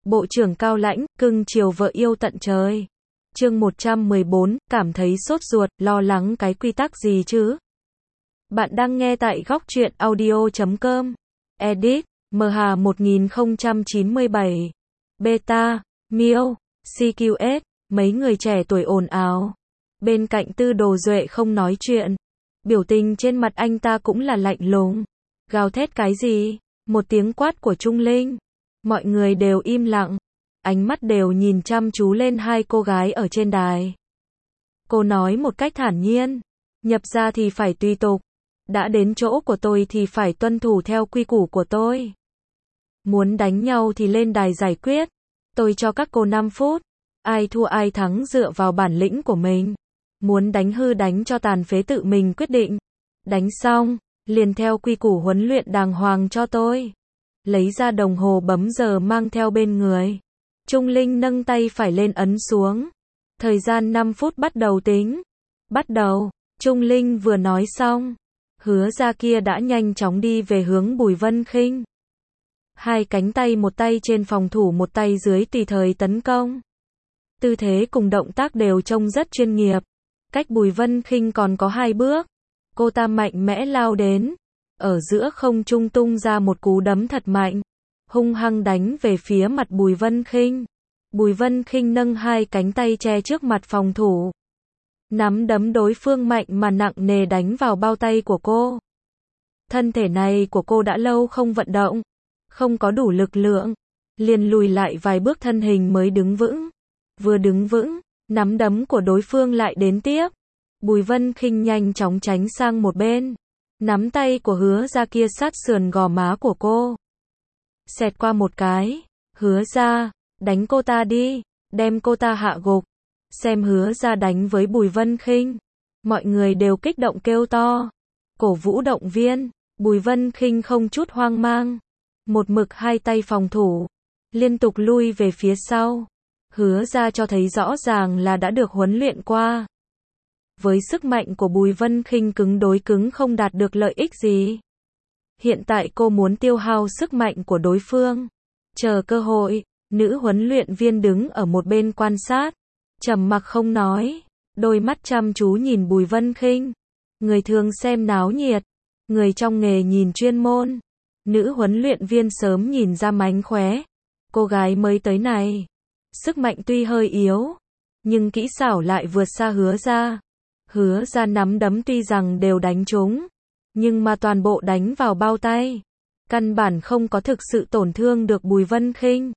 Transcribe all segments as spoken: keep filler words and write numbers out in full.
Bộ trưởng cao lãnh, cưng chiều vợ yêu tận trời. Chương một trăm mười bốn, cảm thấy sốt ruột, lo lắng cái quy tắc gì chứ? Bạn đang nghe tại góc truyện audio chấm com. Edit, em hát một nghìn không trăm chín mươi bảy. Beta, Miêu, xê quy ét, mấy người trẻ tuổi ồn ào. Bên cạnh Tư Đồ Duệ không nói chuyện. Biểu tình trên mặt anh ta cũng là lạnh lùng. Gào thét cái gì? Một tiếng quát của Trung Linh. Mọi người đều im lặng. Ánh mắt đều nhìn chăm chú lên hai cô gái ở trên đài. Cô nói một cách thản nhiên. Nhập ra thì phải tùy tục. Đã đến chỗ của tôi thì phải tuân thủ theo quy củ của tôi. Muốn đánh nhau thì lên đài giải quyết. Tôi cho các cô năm phút. Ai thua ai thắng dựa vào bản lĩnh của mình. Muốn đánh hư đánh cho tàn phế tự mình quyết định. Đánh xong, liền theo quy củ huấn luyện đàng hoàng cho tôi. Lấy ra đồng hồ bấm giờ mang theo bên người. Trung Linh nâng tay phải lên ấn xuống. Thời gian năm phút bắt đầu tính. Bắt đầu. Trung Linh vừa nói xong. Hứa ra kia đã nhanh chóng đi về hướng Bùi Vân Khinh. Hai cánh tay, một tay trên phòng thủ, một tay dưới tùy thời tấn công. Tư thế cùng động tác đều trông rất chuyên nghiệp. Cách Bùi Vân Khinh còn có hai bước. Cô ta mạnh mẽ lao đến. Ở giữa không trung tung ra một cú đấm thật mạnh. Hung hăng đánh về phía mặt Bùi Vân Khinh. Bùi Vân Khinh nâng hai cánh tay che trước mặt phòng thủ. Nắm đấm đối phương mạnh mà nặng nề đánh vào bao tay của cô. Thân thể này của cô đã lâu không vận động. Không có đủ lực lượng. Liền lùi lại vài bước thân hình mới đứng vững. Vừa đứng vững, nắm đấm của đối phương lại đến tiếp. Bùi Vân Khinh nhanh chóng tránh sang một bên. Nắm tay của Hứa ra kia sát sườn gò má của cô. Xẹt qua một cái. Hứa ra, đánh cô ta đi. Đem cô ta hạ gục. Xem Hứa ra đánh với Bùi Vân Khinh. Mọi người đều kích động kêu to. Cổ vũ động viên. Bùi Vân Khinh không chút hoang mang. Một mực hai tay phòng thủ. Liên tục lui về phía sau. Hứa ra cho thấy rõ ràng là đã được huấn luyện qua. Với sức mạnh của Bùi Vân Khinh cứng đối cứng không đạt được lợi ích gì. Hiện tại cô muốn tiêu hao sức mạnh của đối phương. Chờ cơ hội, nữ huấn luyện viên đứng ở một bên quan sát. Trầm mặc không nói. Đôi mắt chăm chú nhìn Bùi Vân Khinh. Người thường xem náo nhiệt. Người trong nghề nhìn chuyên môn. Nữ huấn luyện viên sớm nhìn ra mánh khóe. Cô gái mới tới này. Sức mạnh tuy hơi yếu. Nhưng kỹ xảo lại vượt xa Hứa ra. Hứa ra nắm đấm tuy rằng đều đánh trúng. Nhưng mà toàn bộ đánh vào bao tay. Căn bản không có thực sự tổn thương được Bùi Vân Khinh.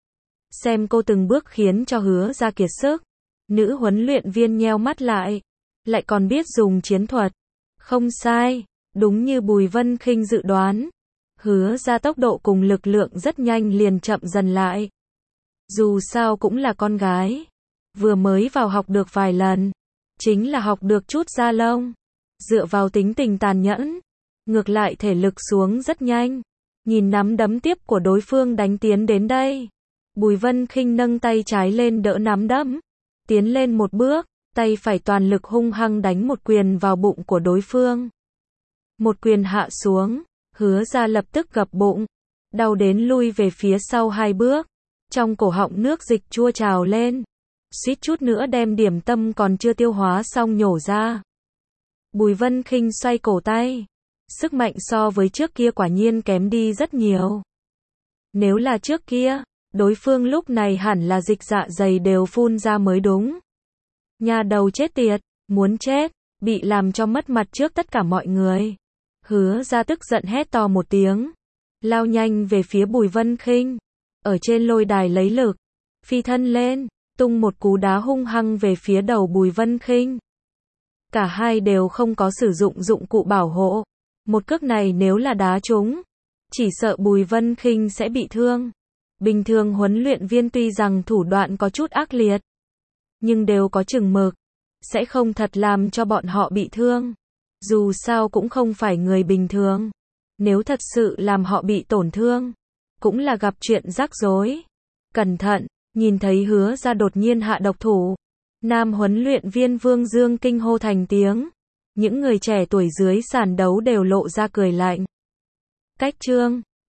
Xem cô từng bước khiến cho Hứa ra kiệt sức. Nữ huấn luyện viên nheo mắt lại. Lại còn biết dùng chiến thuật. Không sai. Đúng như Bùi Vân Khinh dự đoán. Hứa ra tốc độ cùng lực lượng rất nhanh liền chậm dần lại. Dù sao cũng là con gái. Vừa mới vào học được vài lần. Chính là học được chút da lông. Dựa vào tính tình tàn nhẫn. Ngược lại thể lực xuống rất nhanh. Nhìn nắm đấm tiếp của đối phương đánh tiến đến đây. Bùi Vân Khinh nâng tay trái lên đỡ nắm đấm. Tiến lên một bước. Tay phải toàn lực hung hăng đánh một quyền vào bụng của đối phương. Một quyền hạ xuống. Hứa ra lập tức gập bụng. Đau đến lui về phía sau hai bước. Trong cổ họng nước dịch chua trào lên. Suýt chút nữa đem điểm tâm còn chưa tiêu hóa xong nhổ ra. Bùi Vân Khinh xoay cổ tay. Sức mạnh so với trước kia quả nhiên kém đi rất nhiều. Nếu là trước kia, đối phương lúc này hẳn là dịch dạ dày đều phun ra mới đúng. Nhà đầu chết tiệt, muốn chết, bị làm cho mất mặt trước tất cả mọi người. Hứa ra tức giận hét to một tiếng. Lao nhanh về phía Bùi Vân Khinh. Ở trên lôi đài lấy lực. Phi thân lên. Tung một cú đá hung hăng về phía đầu Bùi Vân Khinh. Cả hai đều không có sử dụng dụng cụ bảo hộ. Một cước này nếu là đá trúng. Chỉ sợ Bùi Vân Khinh sẽ bị thương. Bình thường huấn luyện viên tuy rằng thủ đoạn có chút ác liệt. Nhưng đều có chừng mực. Sẽ không thật làm cho bọn họ bị thương. Dù sao cũng không phải người bình thường. Nếu thật sự làm họ bị tổn thương. Cũng là gặp chuyện rắc rối. Cẩn thận, nhìn thấy Hứa ra đột nhiên hạ độc thủ. Nam huấn luyện viên Vương Dương kinh hô thành tiếng. Những người trẻ tuổi dưới sàn đấu đều lộ ra cười lạnh. Cách chương